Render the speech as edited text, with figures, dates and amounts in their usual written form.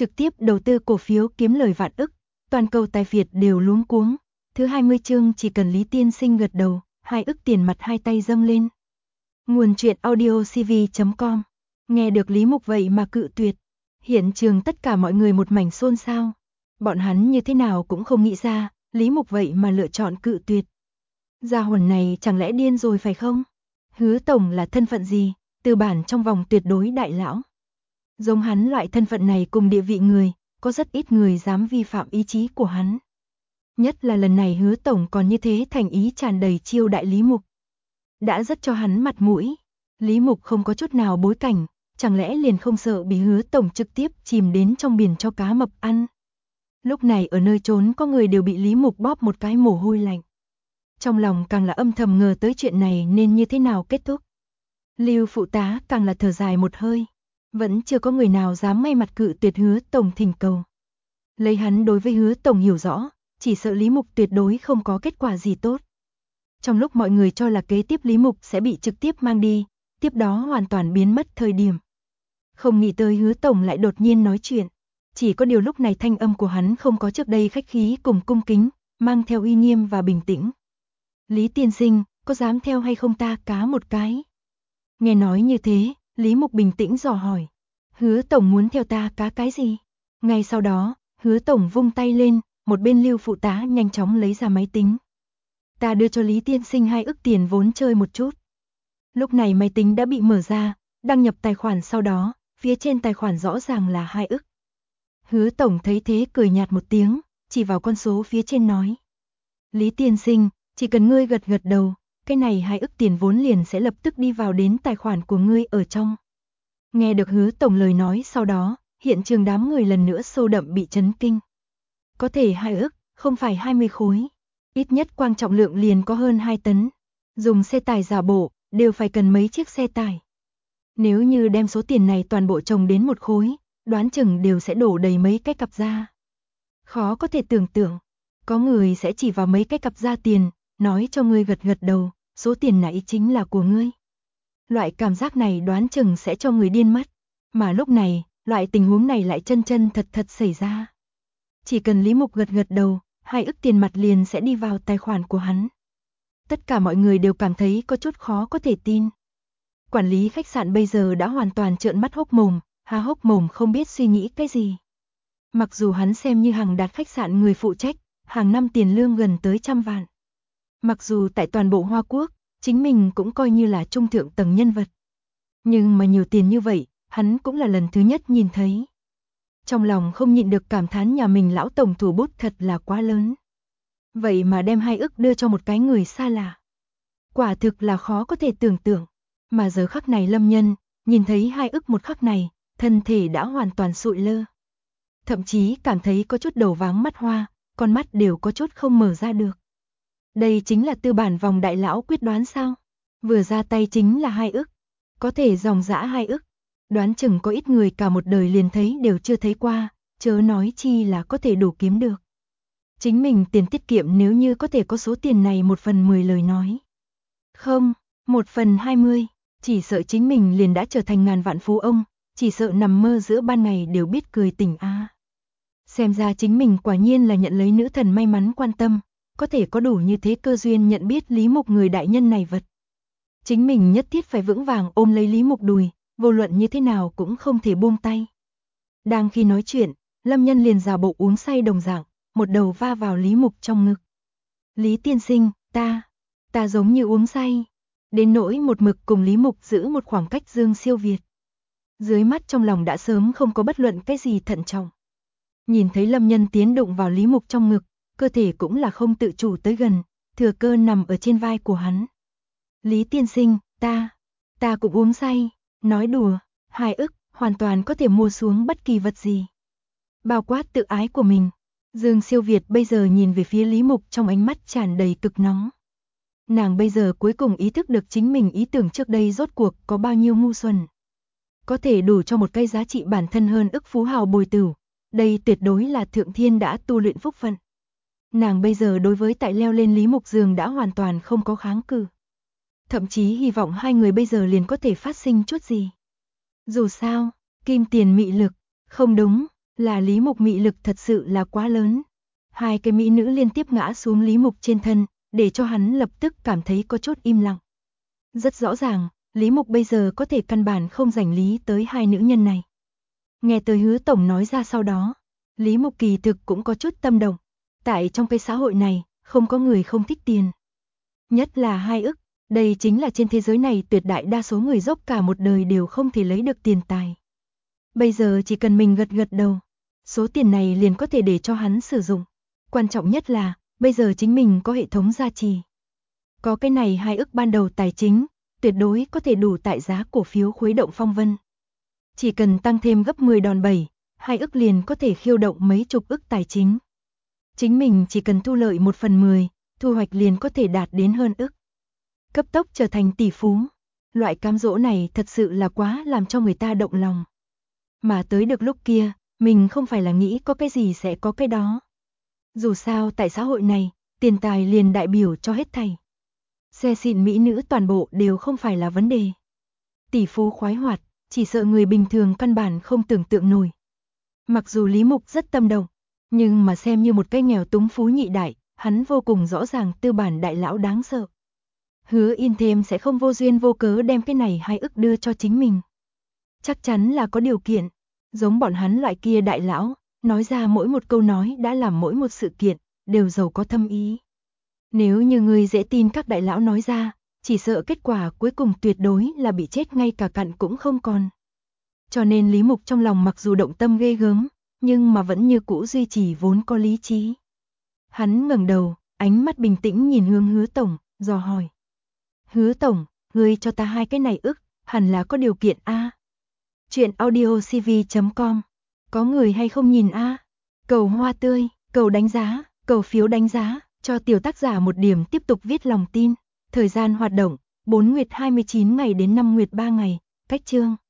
trực tiếp đầu tư cổ phiếu kiếm lời vạn ức, toàn cầu tài Việt đều luống cuống. Thứ 20 chương chỉ cần Lý Tiên Sinh gật đầu, 2 ức tiền mặt hai tay dâng lên. Nguồn truyện audio cv.com. Nghe được Lý Mục vậy mà cự tuyệt. Hiện trường tất cả mọi người một mảnh xôn xao. Bọn hắn như thế nào cũng không nghĩ ra, Lý Mục vậy mà lựa chọn cự tuyệt. Gia hồn này chẳng lẽ điên rồi phải không? Hứa Tổng là thân phận gì? Tư bản trong vòng tuyệt đối đại lão. Giống hắn loại thân phận này cùng địa vị người, có rất ít người dám vi phạm ý chí của hắn. Nhất là lần này Hứa Tổng còn như thế thành ý tràn đầy chiêu đại Lý Mục. Đã rất cho hắn mặt mũi. Lý Mục không có chút nào bối cảnh, chẳng lẽ liền không sợ bị Hứa Tổng trực tiếp chìm đến trong biển cho cá mập ăn. Lúc này ở nơi trốn có người đều bị Lý Mục bóp một cái mồ hôi lạnh. Trong lòng càng là âm thầm ngờ tới chuyện này nên như thế nào kết thúc. Lưu phụ tá càng là thở dài một hơi. Vẫn chưa có người nào dám may mặt cự tuyệt Hứa Tổng thỉnh cầu. Lấy hắn đối với Hứa Tổng hiểu rõ, chỉ sợ Lý Mục tuyệt đối không có kết quả gì tốt. Trong lúc mọi người cho là kế tiếp Lý Mục sẽ bị trực tiếp mang đi, tiếp đó hoàn toàn biến mất thời điểm. Không nghĩ tới Hứa Tổng lại đột nhiên nói chuyện. Chỉ có điều lúc này thanh âm của hắn không có trước đây khách khí cùng cung kính, mang theo uy nghiêm và bình tĩnh. Lý Tiên Sinh, có dám theo hay không ta cá một cái? Nghe nói như thế, Lý Mục bình tĩnh dò hỏi. Hứa Tổng muốn theo ta cá cái gì? Ngay sau đó, Hứa Tổng vung tay lên, một bên Lưu phụ tá nhanh chóng lấy ra máy tính. Ta đưa cho Lý Tiên Sinh 2 ức tiền vốn chơi một chút. Lúc này máy tính đã bị mở ra, đăng nhập tài khoản sau đó, phía trên tài khoản rõ ràng là 2 ức. Hứa Tổng thấy thế cười nhạt một tiếng, chỉ vào con số phía trên nói. Lý Tiên Sinh, chỉ cần ngươi gật gật đầu, cái này 2 ức tiền vốn liền sẽ lập tức đi vào đến tài khoản của ngươi ở trong. Nghe được Hứa Tổng lời nói sau đó, hiện trường đám người lần nữa sâu đậm bị chấn kinh. Có thể 2 ức, không phải 20 khối. Ít nhất quan trọng lượng liền có hơn 2 tấn. Dùng xe tải giả bộ, đều phải cần mấy chiếc xe tải. Nếu như đem số tiền này toàn bộ chồng đến một khối, đoán chừng đều sẽ đổ đầy mấy cái cặp da. Khó có thể tưởng tượng, có người sẽ chỉ vào mấy cái cặp da tiền, nói cho ngươi gật gật đầu, số tiền này chính là của ngươi. Loại cảm giác này đoán chừng sẽ cho người điên mất. Mà lúc này, loại tình huống này lại chân chân thật thật xảy ra. Chỉ cần Lý Mục gật gật đầu, 2 ức tiền mặt liền sẽ đi vào tài khoản của hắn. Tất cả mọi người đều cảm thấy có chút khó có thể tin. Quản lý khách sạn bây giờ đã hoàn toàn trợn mắt hốc mồm, há hốc mồm không biết suy nghĩ cái gì. Mặc dù hắn xem như hàng đạt khách sạn người phụ trách, hàng năm tiền lương gần tới 100 vạn. Mặc dù tại toàn bộ Hoa Quốc, chính mình cũng coi như là trung thượng tầng nhân vật. Nhưng mà nhiều tiền như vậy, hắn cũng là lần thứ nhất nhìn thấy. Trong lòng không nhịn được cảm thán nhà mình lão tổng thủ bút thật là quá lớn. Vậy mà đem 2 ức đưa cho một cái người xa lạ. Quả thực là khó có thể tưởng tượng. Mà giờ khắc này Lâm Nhân, nhìn thấy 2 ức một khắc này, thân thể đã hoàn toàn sụi lơ. Thậm chí cảm thấy có chút đầu váng mắt hoa, con mắt đều có chút không mở ra được. Đây chính là tư bản vòng đại lão quyết đoán sao? Vừa ra tay chính là 2 ức. Có thể dòng dã 2 ức. Đoán chừng có ít người cả một đời liền thấy đều chưa thấy qua, chớ nói chi là có thể đủ kiếm được. Chính mình tiền tiết kiệm nếu như có thể có số tiền này 1/10 lời nói. Không, 1/20, chỉ sợ chính mình liền đã trở thành ngàn vạn phú ông, chỉ sợ nằm mơ giữa ban ngày đều biết cười tỉnh a. Xem ra chính mình quả nhiên là nhận lấy nữ thần may mắn quan tâm, có thể có đủ như thế cơ duyên nhận biết Lý Mục người đại nhân này vật. Chính mình nhất thiết phải vững vàng ôm lấy Lý Mục đùi, vô luận như thế nào cũng không thể buông tay. Đang khi nói chuyện, Lâm Nhân liền giả bộ uống say đồng dạng, một đầu va vào Lý Mục trong ngực. Lý Tiên Sinh, ta giống như uống say. Đến nỗi một mực cùng Lý Mục giữ một khoảng cách Dương Siêu Việt. Dưới mắt trong lòng đã sớm không có bất luận cái gì thận trọng. Nhìn thấy Lâm Nhân tiến đụng vào Lý Mục trong ngực, cơ thể cũng là không tự chủ tới gần, thừa cơ nằm ở trên vai của hắn. Lý Tiên Sinh, ta cũng uống say, nói đùa, 2 ức, hoàn toàn có thể mua xuống bất kỳ vật gì. Bao quát tự ái của mình, Dương Siêu Việt bây giờ nhìn về phía Lý Mục trong ánh mắt tràn đầy cực nóng. Nàng bây giờ cuối cùng ý thức được chính mình ý tưởng trước đây rốt cuộc có bao nhiêu ngu xuẩn. Có thể đủ cho một cây giá trị bản thân hơn ức phú hào bồi tửu, đây tuyệt đối là thượng thiên đã tu luyện phúc phận. Nàng bây giờ đối với tại leo lên Lý Mục giường đã hoàn toàn không có kháng cự. Thậm chí hy vọng hai người bây giờ liền có thể phát sinh chút gì. Dù sao, kim tiền mị lực, không đúng, Là Lý Mục mị lực thật sự là quá lớn. Hai cái mỹ nữ liên tiếp ngã xuống Lý Mục trên thân, để cho hắn lập tức cảm thấy có chút im lặng. Rất rõ ràng, Lý Mục bây giờ có thể căn bản không rảnh lý tới hai nữ nhân này. Nghe tới Hứa tổng nói ra sau đó, Lý Mục kỳ thực cũng có chút tâm động. Tại trong cái xã hội này, không có người không thích tiền. Nhất là 2 ức, đây chính là trên thế giới này tuyệt đại đa số người dốc cả một đời đều không thể lấy được tiền tài. Bây giờ chỉ cần mình gật gật đầu, số tiền này liền có thể để cho hắn sử dụng. Quan trọng nhất là, bây giờ chính mình có hệ thống gia trì. Có cái này 2 ức ban đầu tài chính, tuyệt đối có thể đủ tại giá cổ phiếu khuấy động phong vân. Chỉ cần tăng thêm gấp 10 đòn bẩy, 2 ức liền có thể khiêu động mấy chục ức tài chính. Chính mình chỉ cần thu lợi 1/10, thu hoạch liền có thể đạt đến hơn ức. Cấp tốc trở thành tỷ phú. Loại cám dỗ này thật sự là quá làm cho người ta động lòng. Mà tới được lúc kia, mình không phải là nghĩ có cái gì sẽ có cái đó. Dù sao tại xã hội này, tiền tài liền đại biểu cho hết thảy. Xe xịn mỹ nữ toàn bộ đều không phải là vấn đề. Tỷ phú khoái hoạt, chỉ sợ người bình thường căn bản không tưởng tượng nổi. Mặc dù Lý Mục rất tâm động, nhưng mà xem như một cái nghèo túng phú nhị đại, hắn vô cùng rõ ràng tư bản đại lão đáng sợ. Hứa In thêm sẽ không vô duyên vô cớ đem cái này 2 ức đưa cho chính mình. Chắc chắn là có điều kiện, giống bọn hắn loại kia đại lão, nói ra mỗi một câu nói đã làm mỗi một sự kiện, đều giàu có thâm ý. Nếu như người dễ tin các đại lão nói ra, chỉ sợ kết quả cuối cùng tuyệt đối là bị chết ngay cả cặn cũng không còn. Cho nên Lý Mục trong lòng mặc dù động tâm ghê gớm, nhưng mà vẫn như cũ duy trì vốn có lý trí. Hắn ngẩng đầu, ánh mắt bình tĩnh nhìn hướng Hứa tổng, dò hỏi. Hứa tổng, ngươi cho ta 2 cái này ức, hẳn là có điều kiện a. Chuyện audiocv.com. Có người hay không nhìn a? Cầu hoa tươi, cầu đánh giá, cầu phiếu đánh giá, cho tiểu tác giả một điểm tiếp tục viết lòng tin. Thời gian hoạt động, 4 nguyệt 29 ngày đến 5 nguyệt 3 ngày, cách chương.